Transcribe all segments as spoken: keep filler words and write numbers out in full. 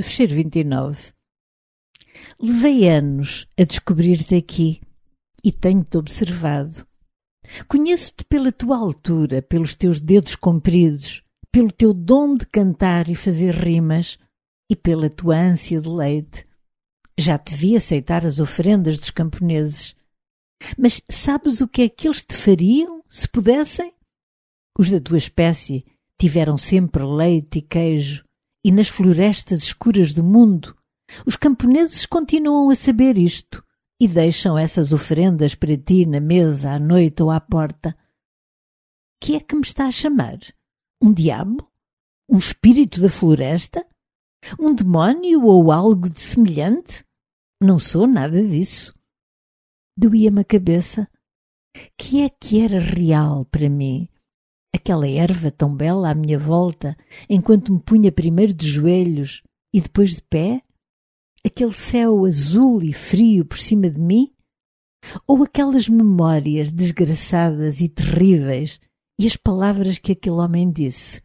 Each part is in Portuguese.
Fecheiro vinte e nove. Levei anos a descobrir-te aqui e tenho-te observado. Conheço-te pela tua altura, pelos teus dedos compridos, pelo teu dom de cantar e fazer rimas e pela tua ânsia de leite. Já te vi aceitar as oferendas dos camponeses. Mas sabes o que é que eles te fariam, se pudessem? Os da tua espécie tiveram sempre leite e queijo, e nas florestas escuras do mundo os camponeses continuam a saber isto e deixam essas oferendas para ti na mesa, à noite ou à porta. Que é que me está a chamar? Um diabo? Um espírito da floresta? Um demónio ou algo de semelhante? Não sou nada disso. Doía-me a cabeça. Que é que era real para mim? Aquela erva tão bela à minha volta, enquanto me punha primeiro de joelhos e depois de pé? Aquele céu azul e frio por cima de mim? Ou aquelas memórias desgraçadas e terríveis e as palavras que aquele homem disse?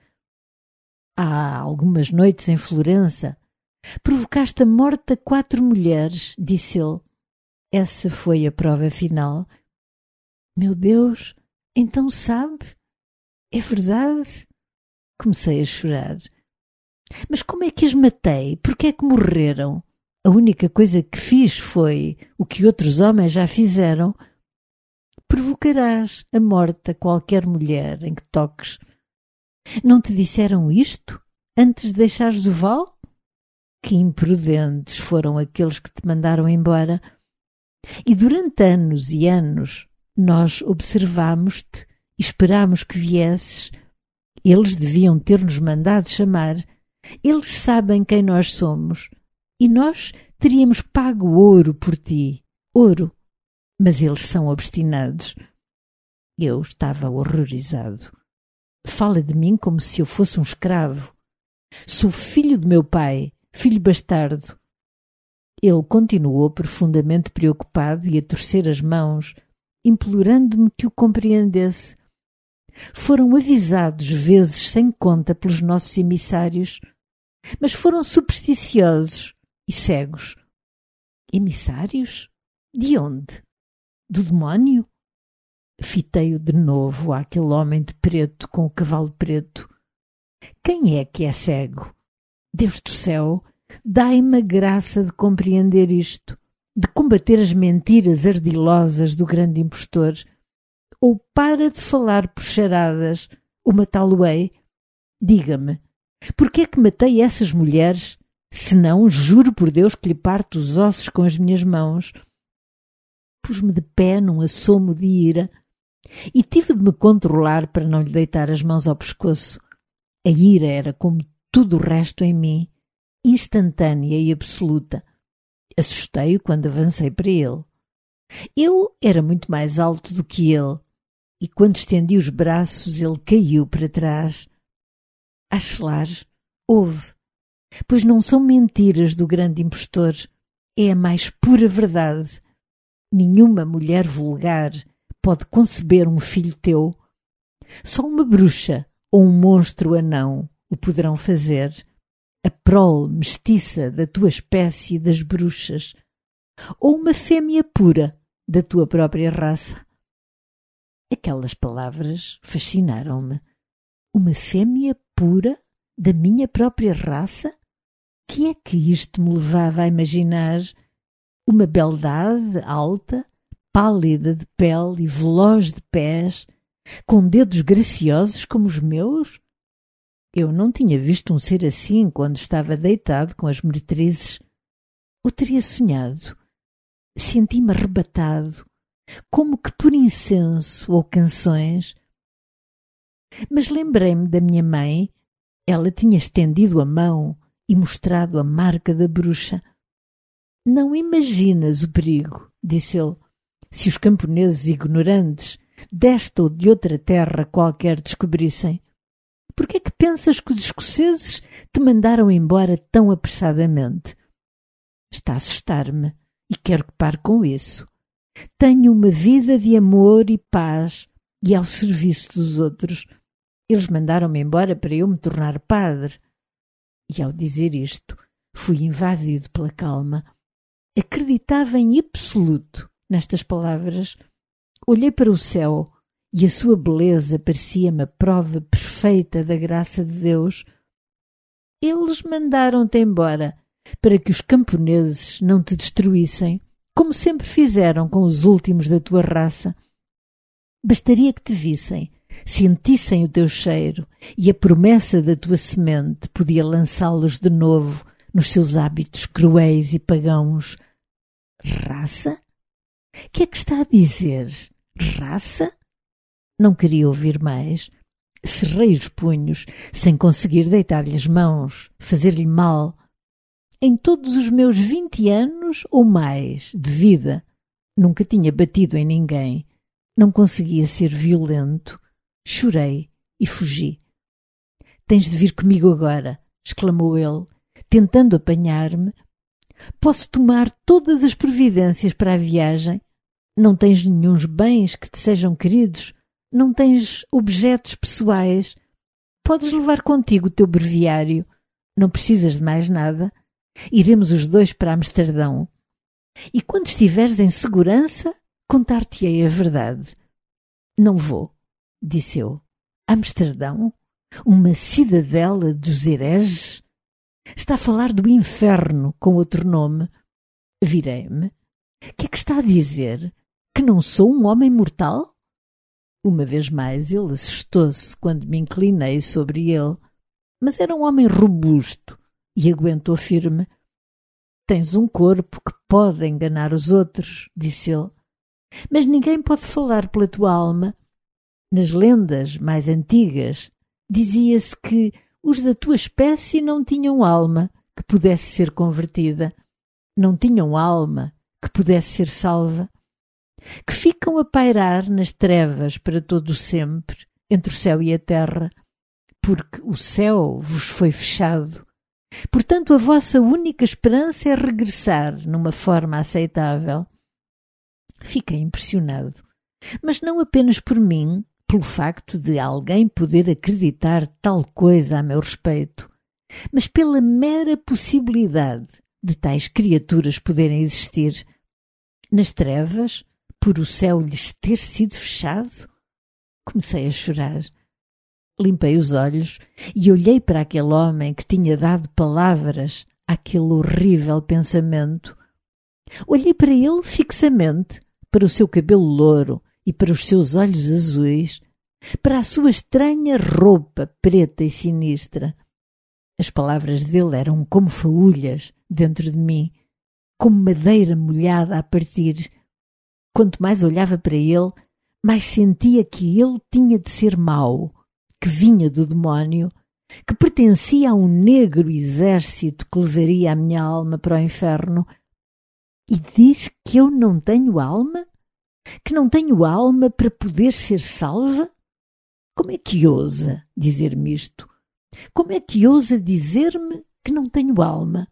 Há algumas noites em Florença provocaste a morte a quatro mulheres, disse ele. Essa foi a prova final. Meu Deus, então sabe? É verdade? Comecei a chorar. Mas como é que as matei? Por que é que morreram? A única coisa que fiz foi o que outros homens já fizeram. Provocarás a morte a qualquer mulher em que toques. Não te disseram isto antes de deixares o val? Que imprudentes foram aqueles que te mandaram embora. E durante anos e anos nós observámos-te e esperámos que viesses. Eles deviam ter-nos mandado chamar. Eles sabem quem nós somos. E nós teríamos pago ouro por ti. Ouro. Mas eles são obstinados. Eu estava horrorizado. Fala de mim como se eu fosse um escravo. Sou filho do meu pai, filho bastardo. Ele continuou profundamente preocupado e a torcer as mãos, implorando-me que o compreendesse. Foram avisados vezes sem conta pelos nossos emissários, mas foram supersticiosos e cegos. Emissários? De onde? Do demónio? Fitei-o de novo àquele homem de preto com o cavalo preto. Quem é que é cego? Deus do céu, dai-me a graça de compreender isto, de combater as mentiras ardilosas do grande impostor. Ou para de falar por charadas, ou matá-lo-ei. Diga-me, por que é que matei essas mulheres? Senão, juro por Deus que lhe parto os ossos com as minhas mãos. Pus-me de pé num assomo de ira e tive de me controlar para não lhe deitar as mãos ao pescoço. A ira era como tudo o resto em mim, instantânea e absoluta. Assustei-o quando avancei para ele. Eu era muito mais alto do que ele, e quando estendi os braços ele caiu para trás. Achelar, ouve, pois não são mentiras do grande impostor, é a mais pura verdade. Nenhuma mulher vulgar pode conceber um filho teu. Só uma bruxa ou um monstro anão o poderão fazer, a prole mestiça da tua espécie das bruxas, ou uma fêmea pura da tua própria raça. Aquelas palavras fascinaram-me. Uma fêmea pura da minha própria raça? Que é que isto me levava a imaginar? Uma beldade alta, pálida de pele e veloz de pés, com dedos graciosos como os meus? Eu não tinha visto um ser assim quando estava deitado com as meretrizes. Ou teria sonhado? Senti-me arrebatado, como que por incenso ou canções. Mas lembrei-me da minha mãe. Ela tinha estendido a mão e mostrado a marca da bruxa. Não imaginas o perigo, disse ele, se os camponeses ignorantes desta ou de outra terra qualquer descobrissem. Por que é que pensas que os escoceses te mandaram embora tão apressadamente? Está a assustar-me e quero que pare com isso. Tenho uma vida de amor e paz e ao serviço dos outros. Eles mandaram-me embora para eu me tornar padre. E ao dizer isto, Fui invadido pela calma. Acreditava em absoluto nestas palavras. Olhei para o céu e a sua beleza parecia-me a prova perfeita da graça de Deus. Eles mandaram-te embora para que os camponeses não te destruíssem, como sempre fizeram com os últimos da tua raça. Bastaria que te vissem, sentissem o teu cheiro, e a promessa da tua semente podia lançá-los de novo nos seus hábitos cruéis e pagãos. Raça? Que é que está a dizer? Raça? Não queria ouvir mais. Cerrei os punhos, sem conseguir deitar-lhe as mãos, fazer-lhe mal. Em todos os meus vinte anos ou mais de vida, nunca tinha batido em ninguém. Não conseguia ser violento. Chorei e fugi. Tens de vir comigo agora, exclamou ele, tentando apanhar-me. Posso tomar todas as providências para a viagem. Não tens nenhuns bens que te sejam queridos. Não tens objetos pessoais. Podes levar contigo o teu breviário. Não precisas de mais nada. Iremos os dois para Amsterdão. E quando estiveres em segurança, contar-te-ei a verdade. Não vou, disse eu. Amsterdão? Uma cidadela dos hereges? Está a falar do inferno com outro nome. Virei-me. Que é que está a dizer? Que não sou um homem mortal? Uma vez mais ele assustou-se quando me inclinei sobre ele, mas era um homem robusto e aguentou firme. Tens um corpo que pode enganar os outros, disse ele, mas ninguém pode falar pela tua alma. Nas lendas mais antigas dizia-se que os da tua espécie não tinham alma que pudesse ser convertida, não tinham alma que pudesse ser salva, que ficam a pairar nas trevas para todo o sempre, entre o céu e a terra, porque o céu vos foi fechado. Portanto, a vossa única esperança é regressar numa forma aceitável. Fiquei impressionado, mas não apenas por mim, pelo facto de alguém poder acreditar tal coisa a meu respeito, mas pela mera possibilidade de tais criaturas poderem existir. Nas trevas, por o céu lhes ter sido fechado? Comecei a chorar. Limpei os olhos e olhei para aquele homem que tinha dado palavras àquele horrível pensamento. Olhei para ele fixamente, para o seu cabelo louro e para os seus olhos azuis, para a sua estranha roupa preta e sinistra. As palavras dele eram como faúlhas dentro de mim, como madeira molhada a partir. Quanto mais olhava para ele, mais sentia que ele tinha de ser mau, que vinha do demónio, que pertencia a um negro exército que levaria a minha alma para o inferno. E diz que eu não tenho alma? Que não tenho alma para poder ser salva? Como é que ousa dizer-me isto? Como é que ousa dizer-me que não tenho alma?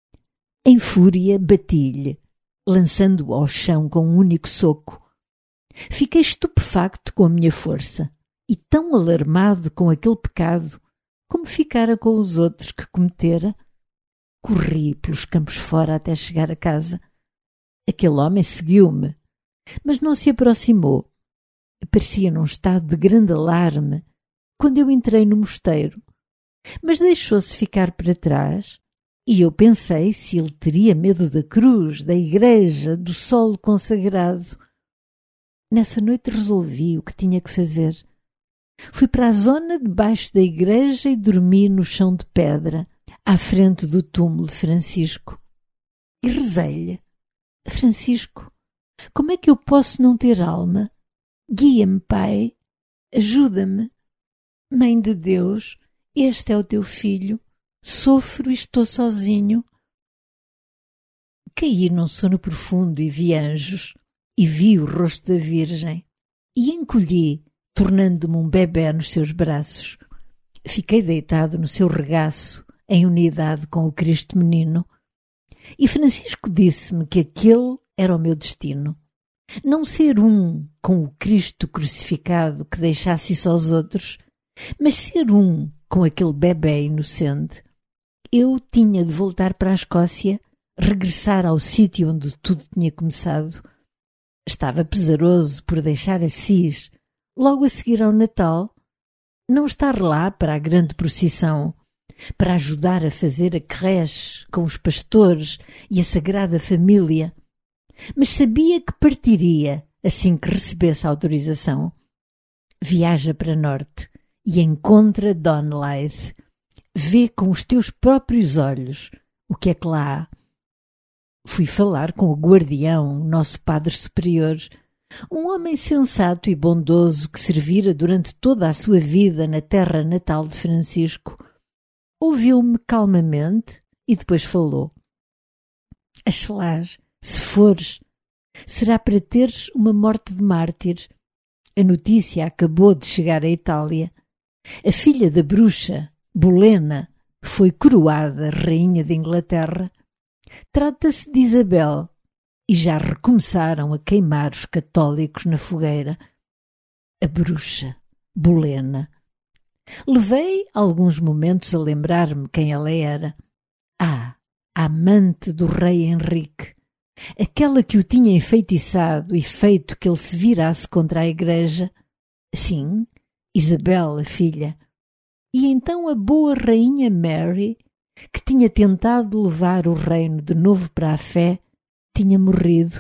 Em fúria bati-lhe, lançando-o ao chão com um único soco. Fiquei estupefacto com a minha força e tão alarmado com aquele pecado como ficara com os outros que cometera. Corri pelos campos fora até chegar a casa. Aquele homem seguiu-me, mas não se aproximou. Parecia num estado de grande alarme quando eu entrei no mosteiro, mas deixou-se ficar para trás e eu pensei se ele teria medo da cruz, da igreja, do solo consagrado. Nessa noite resolvi o que tinha que fazer. Fui para a zona debaixo da igreja e dormi no chão de pedra, à frente do túmulo de Francisco. E rezei-lhe: Francisco, como é que eu posso não ter alma? Guia-me, Pai, ajuda-me. Mãe de Deus, este é o teu filho. Sofro e estou sozinho. Caí num sono profundo e vi anjos, e vi o rosto da Virgem, e encolhi, tornando-me um bebé nos seus braços. Fiquei deitado no seu regaço, em unidade com o Cristo menino. E Francisco disse-me que aquele era o meu destino. Não ser um com o Cristo crucificado que deixasse isso aos outros, mas ser um com aquele bebé inocente. Eu tinha de voltar para a Escócia, regressar ao sítio onde tudo tinha começado. Estava pesaroso por deixar Assis, logo a seguir ao Natal, não estar lá para a grande procissão, para ajudar a fazer a creche com os pastores e a Sagrada Família, mas sabia que partiria assim que recebesse a autorização. Viaja para norte e encontra Donleith. Vê com os teus próprios olhos o que é que lá há. Fui falar com o guardião, nosso padre superior, um homem sensato e bondoso que servira durante toda a sua vida na terra natal de Francisco. Ouviu-me calmamente e depois falou. Achelar, se fores, será para teres uma morte de mártir. A notícia acabou de chegar à Itália. A filha da bruxa, Bolena, foi coroada rainha de Inglaterra. Trata-se de Isabel e já recomeçaram a queimar os católicos na fogueira. A bruxa, Bolena. Levei alguns momentos a lembrar-me quem ela era. Ah, a amante do rei Henrique. Aquela que o tinha enfeitiçado e feito que ele se virasse contra a igreja. Sim, Isabel, a filha. E então a boa rainha Mary, que tinha tentado levar o reino de novo para a fé, tinha morrido.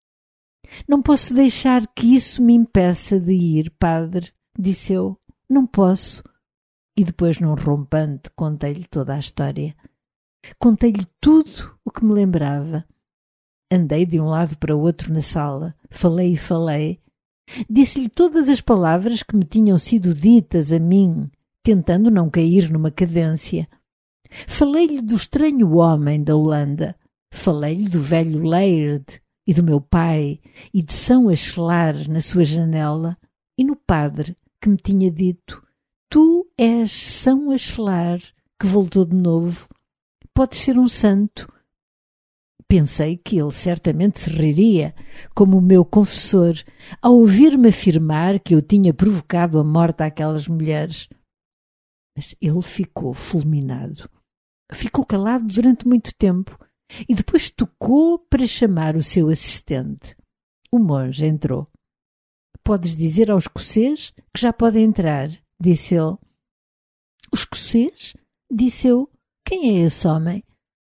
Não posso deixar que isso me impeça de ir, padre, disse eu. Não posso. E depois, num rompante, contei-lhe toda a história. Contei-lhe tudo o que me lembrava. Andei de um lado para o outro na sala, falei e falei. Disse-lhe todas as palavras que me tinham sido ditas a mim, tentando não cair numa cadência. Falei-lhe do estranho homem da Holanda. Falei-lhe do velho Laird e do meu pai e de São Achelar na sua janela e no padre que me tinha dito: tu és São Achelar que voltou de novo. Podes ser um santo. Pensei que ele certamente se riria, como o meu confessor, ao ouvir-me afirmar que eu tinha provocado a morte àquelas mulheres. Mas ele ficou fulminado. Ficou calado durante muito tempo e depois tocou para chamar o seu assistente. O monge entrou. Podes dizer ao escocês que já pode entrar, disse ele. O escocês? Disse eu. Quem é esse homem?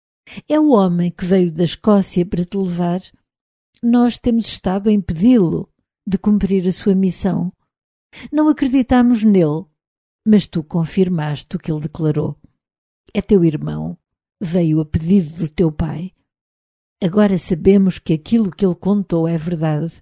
É o homem que veio da Escócia para te levar. Nós temos estado a impedi-lo de cumprir a sua missão. Não acreditamos nele, mas tu confirmaste o que ele declarou. É teu irmão. Veio a pedido do teu pai. Agora sabemos que aquilo que ele contou é verdade.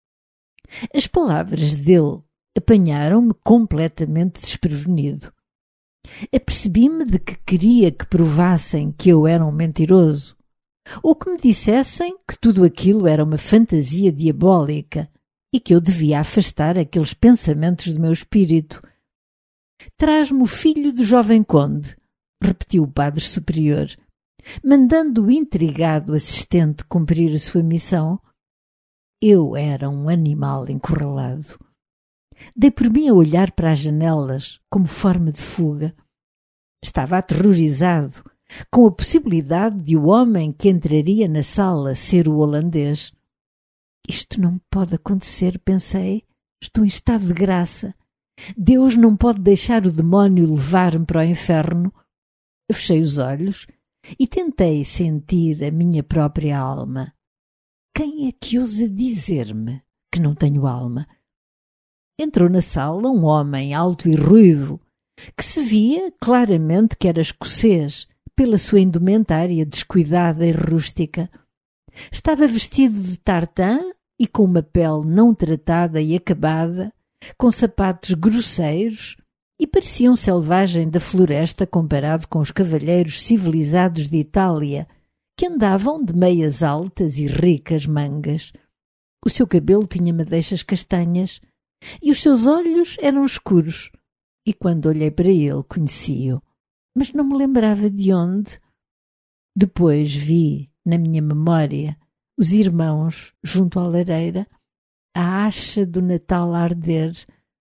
As palavras dele apanharam-me completamente desprevenido. Apercebi-me de que queria que provassem que eu era um mentiroso, ou que me dissessem que tudo aquilo era uma fantasia diabólica e que eu devia afastar aqueles pensamentos do meu espírito. Traz-me o filho do jovem conde, repetiu o padre superior, mandando o intrigado assistente cumprir a sua missão. Eu era um animal encurralado. Dei por mim a olhar para as janelas como forma de fuga. Estava aterrorizado com a possibilidade de o homem que entraria na sala ser o holandês. Isto não pode acontecer, pensei. Estou em estado de graça. Deus não pode deixar o demónio levar-me para o inferno. Fechei os olhos e tentei sentir a minha própria alma. Quem é que ousa dizer-me que não tenho alma? Entrou na sala um homem alto e ruivo, que se via claramente que era escocês, pela sua indumentária descuidada e rústica. Estava vestido de tartan e com uma pele não tratada e acabada, com sapatos grosseiros, e parecia um selvagem da floresta comparado com os cavalheiros civilizados de Itália, que andavam de meias altas e ricas mangas. O seu cabelo tinha madeixas castanhas, e os seus olhos eram escuros, e quando olhei para ele conheci-o, mas não me lembrava de onde. Depois vi, na minha memória, os irmãos junto à lareira, a acha do Natal a arder,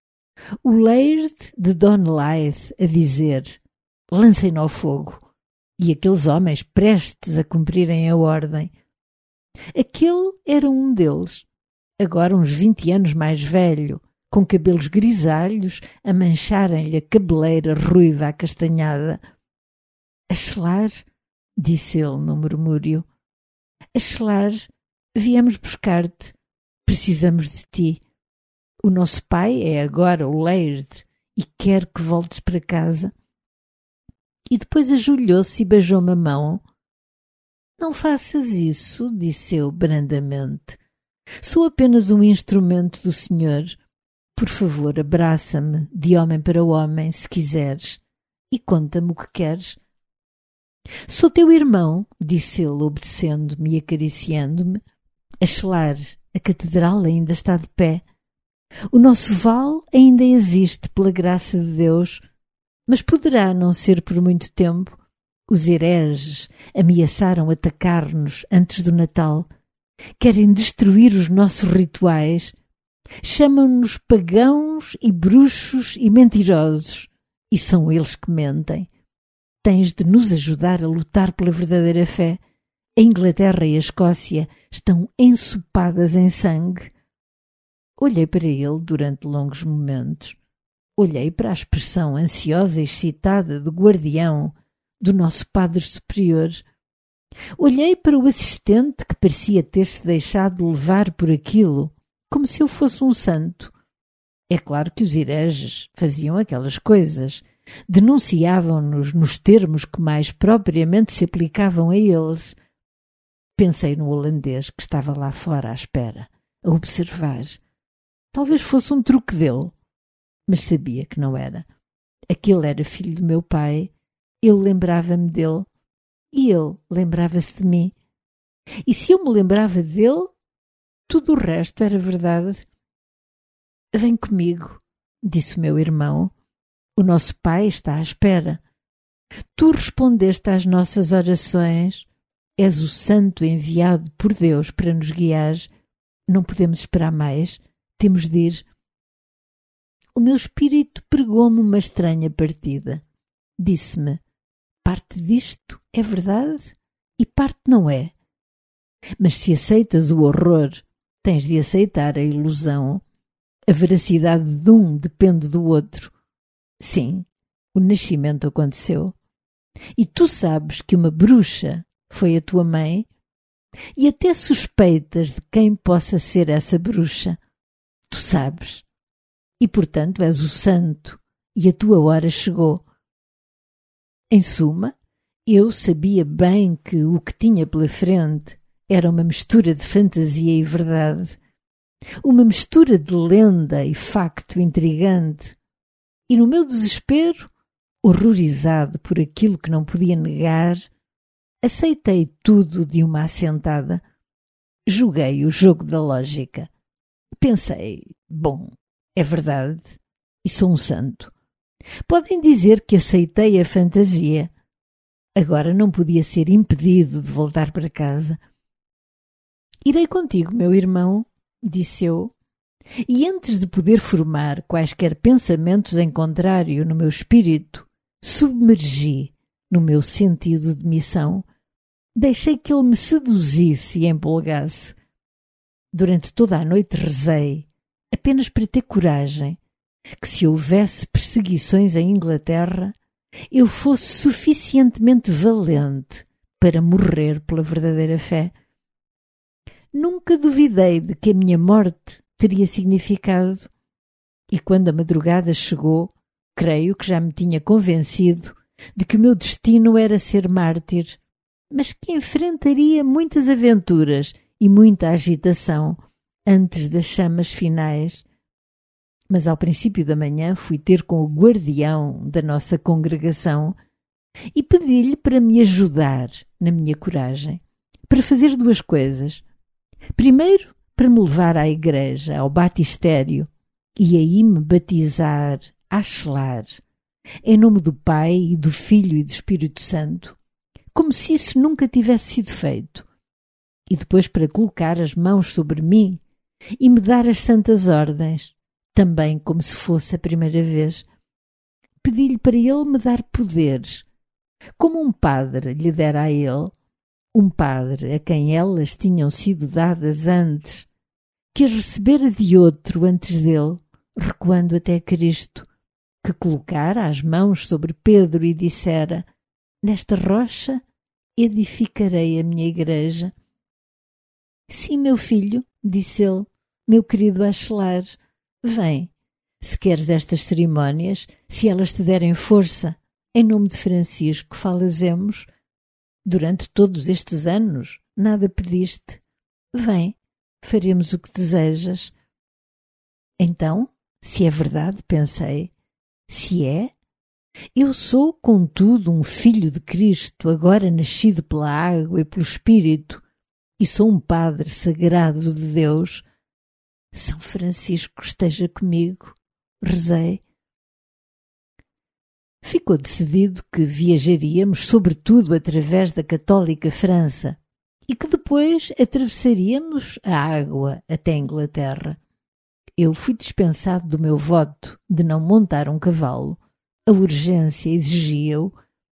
o Laird de Donleith a dizer: lancem-no ao fogo, e aqueles homens prestes a cumprirem a ordem. Aquele era um deles, agora uns vinte anos mais velho, com cabelos grisalhos a mancharem-lhe a cabeleira ruiva acastanhada. Achelar, disse ele num murmúrio. Achelar, viemos buscar-te. Precisamos de ti. O nosso pai é agora o Laird e quer que voltes para casa. E depois ajoelhou-se e beijou-me a mão. Não faças isso, disse eu brandamente. Sou apenas um instrumento do Senhor. Por favor, abraça-me de homem para homem, se quiseres, e conta-me o que queres. Sou teu irmão, disse ele, obedecendo-me e acariciando-me. Achelar, a catedral ainda está de pé. O nosso vale ainda existe, pela graça de Deus, mas poderá não ser por muito tempo. Os hereges ameaçaram atacar-nos antes do Natal. Querem destruir os nossos rituais. Chamam-nos pagãos e bruxos e mentirosos. E são eles que mentem. Tens de nos ajudar a lutar pela verdadeira fé. A Inglaterra e a Escócia estão ensopadas em sangue. Olhei para ele durante longos momentos. Olhei para a expressão ansiosa e excitada do guardião, do nosso Padre Superior. Olhei para o assistente que parecia ter-se deixado levar por aquilo, como se eu fosse um santo. É claro que os hereges faziam aquelas coisas, denunciavam-nos nos termos que mais propriamente se aplicavam a eles. Pensei no holandês que estava lá fora à espera, a observar. Talvez fosse um truque dele, mas sabia que não era. Aquele era filho do meu pai, eu lembrava-me dele e ele lembrava-se de mim. E se eu me lembrava dele, tudo o resto era verdade. Vem comigo, disse o meu irmão. O nosso pai está à espera. Tu respondeste às nossas orações. És o santo enviado por Deus para nos guiar. Não podemos esperar mais. Temos de ir. O meu espírito pregou-me uma estranha partida. Disse-me, parte disto é verdade e parte não é. Mas se aceitas o horror, tens de aceitar a ilusão. A veracidade de um depende do outro. Sim, o nascimento aconteceu. E tu sabes que uma bruxa foi a tua mãe e até suspeitas de quem possa ser essa bruxa. Tu sabes. E, portanto, és o santo e a tua hora chegou. Em suma, eu sabia bem que o que tinha pela frente era uma mistura de fantasia e verdade, uma mistura de lenda e facto intrigante. E no meu desespero, horrorizado por aquilo que não podia negar, aceitei tudo de uma assentada. Joguei o jogo da lógica. Pensei, bom, é verdade, e sou um santo. Podem dizer que aceitei a fantasia. Agora não podia ser impedido de voltar para casa. Irei contigo, meu irmão, disse eu, e antes de poder formar quaisquer pensamentos em contrário no meu espírito, submergi no meu sentido de missão. Deixei que ele me seduzisse e empolgasse. Durante toda a noite rezei, apenas para ter coragem, que se houvesse perseguições em Inglaterra, eu fosse suficientemente valente para morrer pela verdadeira fé. Nunca duvidei de que a minha morte teria significado, e quando a madrugada chegou, creio que já me tinha convencido de que o meu destino era ser mártir, mas que enfrentaria muitas aventuras e muita agitação antes das chamas finais. Mas ao princípio da manhã fui ter com o guardião da nossa congregação e pedi-lhe para me ajudar na minha coragem, para fazer duas coisas. Primeiro, para me levar à igreja, ao batistério, e aí me batizar, achelar, em nome do Pai e do Filho e do Espírito Santo, como se isso nunca tivesse sido feito, e depois para colocar as mãos sobre mim e me dar as santas ordens, também como se fosse a primeira vez. Pedi-lhe para ele me dar poderes, Como um padre lhe dera a ele, um padre a quem elas tinham sido dadas antes, que as recebera de outro antes dele, recuando até Cristo, que colocara as mãos sobre Pedro e dissera: nesta rocha edificarei a minha igreja. Sim, meu filho, disse ele, meu querido Achelar, vem, se queres estas cerimónias, se elas te derem força, em nome de Francisco, falazemos. Durante todos estes anos nada pediste. Vem, faremos o que desejas. Então, se é verdade, pensei, se é, eu sou, contudo, um filho de Cristo, agora nascido pela água e pelo Espírito, e sou um padre sagrado de Deus. São Francisco esteja comigo, rezei. Ficou decidido que viajaríamos sobretudo através da católica França e que depois atravessaríamos a água até a Inglaterra. Eu fui dispensado do meu voto de não montar um cavalo. A urgência exigia-o.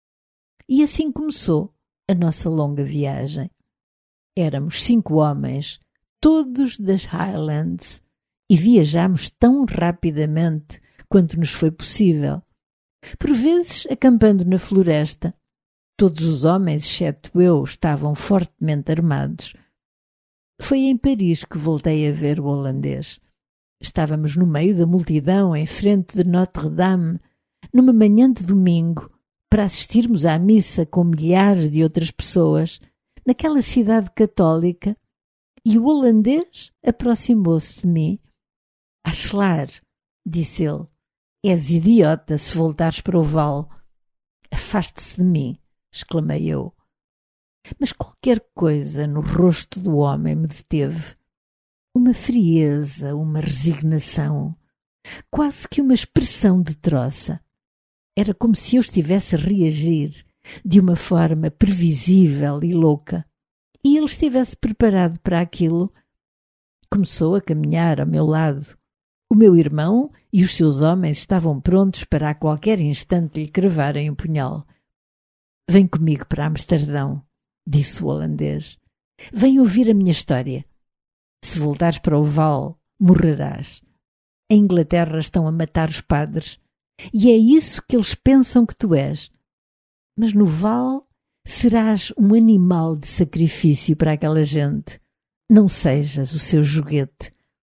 E assim começou a nossa longa viagem. Éramos cinco homens, todos das Highlands, e viajámos tão rapidamente quanto nos foi possível. Por vezes, acampando na floresta, todos os homens, exceto eu, estavam fortemente armados. Foi em Paris que voltei a ver o holandês. Estávamos no meio da multidão, em frente de Notre-Dame, numa manhã de domingo, para assistirmos à missa com milhares de outras pessoas, naquela cidade católica, e o holandês aproximou-se de mim. Achelar, disse ele, és idiota se voltares para o vale. Afaste-se de mim, exclamei eu. Mas qualquer coisa no rosto do homem me deteve. Uma frieza, uma resignação, quase que uma expressão de troça. Era como se eu estivesse a reagir de uma forma previsível e louca, e ele estivesse preparado para aquilo. Começou a caminhar ao meu lado. O meu irmão e os seus homens estavam prontos para a qualquer instante lhe cravarem o punhal. Vem comigo para Amsterdão, disse o holandês. Vem ouvir a minha história. Se voltares para o Val, morrerás. Em Inglaterra estão a matar os padres, e é isso que eles pensam que tu és. Mas no Val serás um animal de sacrifício para aquela gente. Não sejas o seu joguete.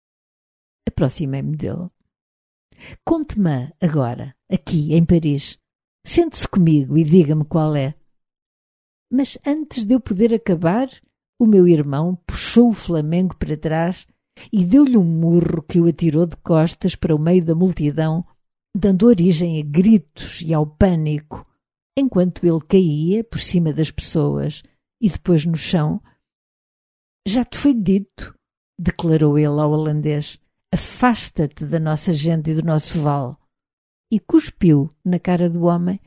Aproximei-me dele. Conte-me agora, aqui em Paris. Sente-se comigo e diga-me qual é. Mas antes de eu poder acabar, o meu irmão puxou o Flamengo para trás e deu-lhe um murro que o atirou de costas para o meio da multidão, dando origem a gritos e ao pânico, enquanto ele caía por cima das pessoas e depois no chão. Já te foi dito, declarou ele ao holandês, afasta-te da nossa gente e do nosso vale. E cuspiu na cara do homem.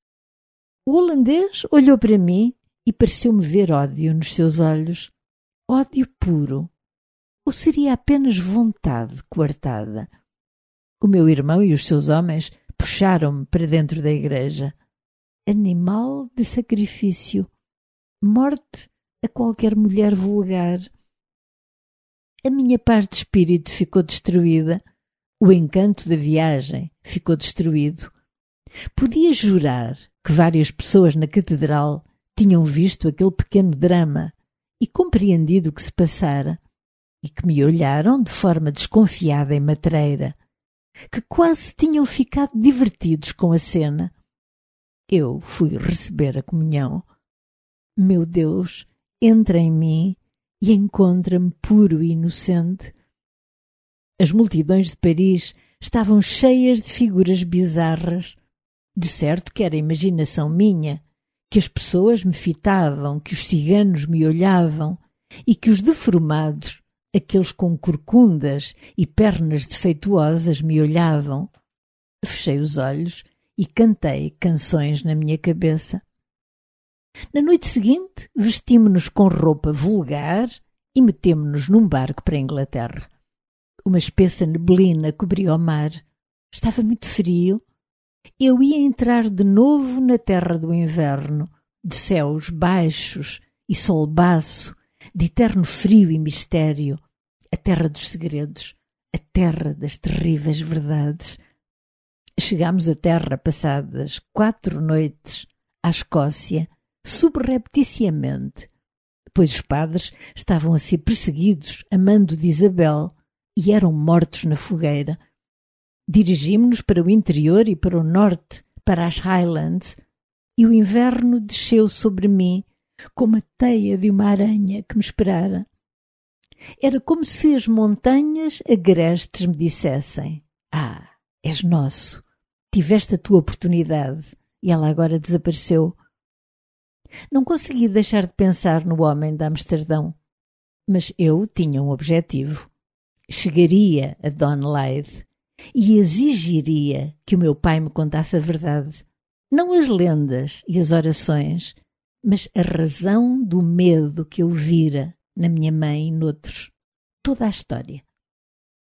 O holandês olhou para mim e pareceu-me ver ódio nos seus olhos. Ódio puro. Ou seria apenas vontade coartada? O meu irmão e os seus homens puxaram-me para dentro da igreja. Animal de sacrifício. Morte a qualquer mulher vulgar. A minha paz de espírito ficou destruída. O encanto da viagem ficou destruído. Podia jurar que várias pessoas na catedral tinham visto aquele pequeno drama e compreendido o que se passara, e que me olharam de forma desconfiada e matreira, que quase tinham ficado divertidos com a cena. Eu fui receber a comunhão. Meu Deus, entra em mim e encontra-me puro e inocente. As multidões de Paris estavam cheias de figuras bizarras. De certo que era imaginação minha, que as pessoas me fitavam, que os ciganos me olhavam e que os deformados, aqueles com corcundas e pernas defeituosas, me olhavam. Fechei os olhos e cantei canções na minha cabeça. Na noite seguinte, vestimo-nos com roupa vulgar e metemo-nos num barco para a Inglaterra. Uma espessa neblina cobria o mar. Estava muito frio. Eu ia entrar de novo na terra do inverno, de céus baixos e sol baço, de eterno frio e mistério, a terra dos segredos, a terra das terríveis verdades. Chegámos à terra passadas quatro noites à Escócia, subrepticiamente, pois os padres estavam a ser perseguidos a mando de Isabel e eram mortos na fogueira. Dirigimos-nos para o interior e para o norte, para as Highlands, e o inverno desceu sobre mim como a teia de uma aranha que me esperara. Era como se as montanhas agrestes me dissessem: ah, és nosso, tiveste a tua oportunidade, e ela agora desapareceu. Não consegui deixar de pensar no homem de Amsterdão, mas eu tinha um objetivo. Chegaria a Donleith e exigiria que o meu pai me contasse a verdade, não as lendas e as orações, mas a razão do medo que eu vira na minha mãe e noutros, toda a história.